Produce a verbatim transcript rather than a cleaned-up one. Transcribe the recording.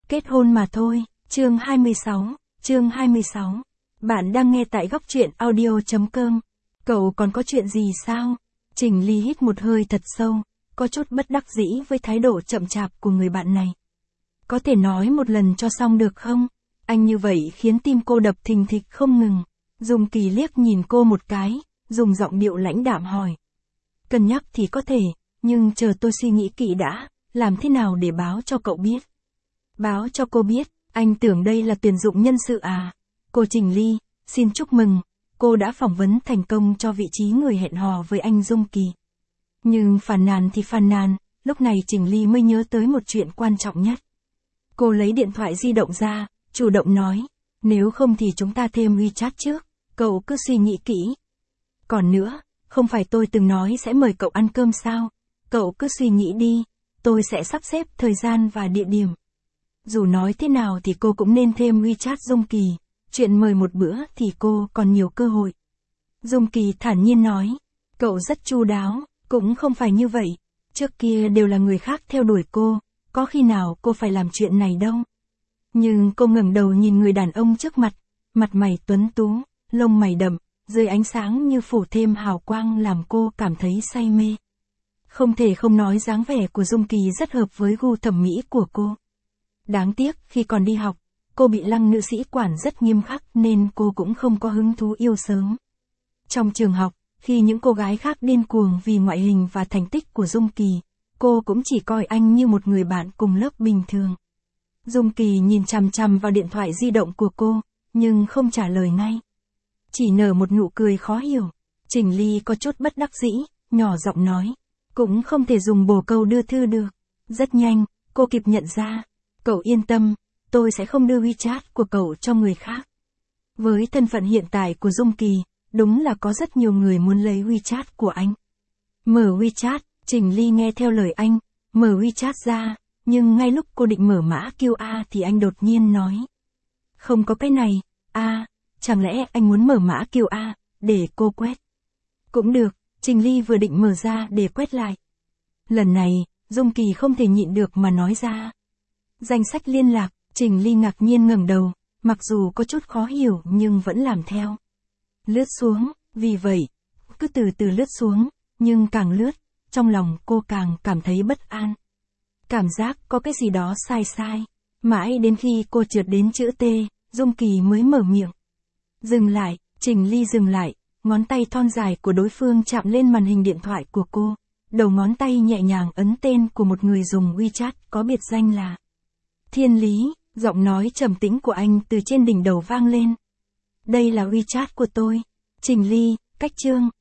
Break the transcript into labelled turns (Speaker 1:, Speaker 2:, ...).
Speaker 1: Kết hôn mà thôi, chương hai mươi sáu, chương hai mươi sáu. Bạn đang nghe tại góc truyện audio chấm com. Cậu còn có chuyện gì sao? Trình Ly hít một hơi thật sâu, có chút bất đắc dĩ với thái độ chậm chạp của người bạn này. Có thể nói một lần cho xong được không? Anh như vậy khiến tim cô đập thình thịch không ngừng. Dung Kỳ liếc nhìn cô một cái, dùng giọng điệu lãnh đạm hỏi. Cân nhắc thì có thể, nhưng chờ tôi suy nghĩ kỹ đã, làm thế nào để báo cho cậu biết? Báo cho cô biết, anh tưởng đây là tuyển dụng nhân sự à? Cô Trình Ly, xin chúc mừng, cô đã phỏng vấn thành công cho vị trí người hẹn hò với anh Dung Kỳ. Nhưng phàn nàn thì phàn nàn, lúc này Trình Ly mới nhớ tới một chuyện quan trọng nhất. Cô lấy điện thoại di động ra, chủ động nói, nếu không thì chúng ta thêm WeChat trước, cậu cứ suy nghĩ kỹ. Còn nữa, không phải tôi từng nói sẽ mời cậu ăn cơm sao? Cậu cứ suy nghĩ đi, tôi sẽ sắp xếp thời gian và địa điểm. Dù nói thế nào thì cô cũng nên thêm WeChat Dung Kỳ, chuyện mời một bữa thì cô còn nhiều cơ hội. Dung Kỳ thản nhiên nói, cậu rất chu đáo, cũng không phải như vậy, trước kia đều là người khác theo đuổi cô, có khi nào cô phải làm chuyện này đâu. Nhưng cô ngẩng đầu nhìn người đàn ông trước mặt, mặt mày tuấn tú, lông mày đậm, dưới ánh sáng như phủ thêm hào quang làm cô cảm thấy say mê. Không thể không nói dáng vẻ của Dung Kỳ rất hợp với gu thẩm mỹ của cô. Đáng tiếc khi còn đi học, cô bị Lăng nữ sĩ quản rất nghiêm khắc nên cô cũng không có hứng thú yêu sớm. Trong trường học, khi những cô gái khác điên cuồng vì ngoại hình và thành tích của Dung Kỳ, cô cũng chỉ coi anh như một người bạn cùng lớp bình thường. Dung Kỳ nhìn chằm chằm vào điện thoại di động của cô, nhưng không trả lời ngay. Chỉ nở một nụ cười khó hiểu. Trình Ly có chút bất đắc dĩ, nhỏ giọng nói. Cũng không thể dùng bồ câu đưa thư được. Rất nhanh, cô kịp nhận ra. Cậu yên tâm, tôi sẽ không đưa WeChat của cậu cho người khác. Với thân phận hiện tại của Dung Kỳ, đúng là có rất nhiều người muốn lấy WeChat của anh. Mở WeChat, Trình Ly nghe theo lời anh, mở WeChat ra, nhưng ngay lúc cô định mở mã quy rờ thì anh đột nhiên nói. Không có cái này, à, chẳng lẽ anh muốn mở mã quy rờ, để cô quét. Cũng được, Trình Ly vừa định mở ra để quét lại. Lần này, Dung Kỳ không thể nhịn được mà nói ra. Danh sách liên lạc, Trình Ly ngạc nhiên ngẩng đầu, mặc dù có chút khó hiểu nhưng vẫn làm theo. Lướt xuống, vì vậy, cứ từ từ lướt xuống, nhưng càng lướt, trong lòng cô càng cảm thấy bất an. Cảm giác có cái gì đó sai sai, mãi đến khi cô trượt đến chữ T, Dung Kỳ mới mở miệng. Dừng lại, Trình Ly dừng lại, ngón tay thon dài của đối phương chạm lên màn hình điện thoại của cô, đầu ngón tay nhẹ nhàng ấn tên của một người dùng WeChat có biệt danh là Thiên Lý, giọng nói trầm tĩnh của anh từ trên đỉnh đầu vang lên. Đây là WeChat của tôi, Trình Ly, cách chương,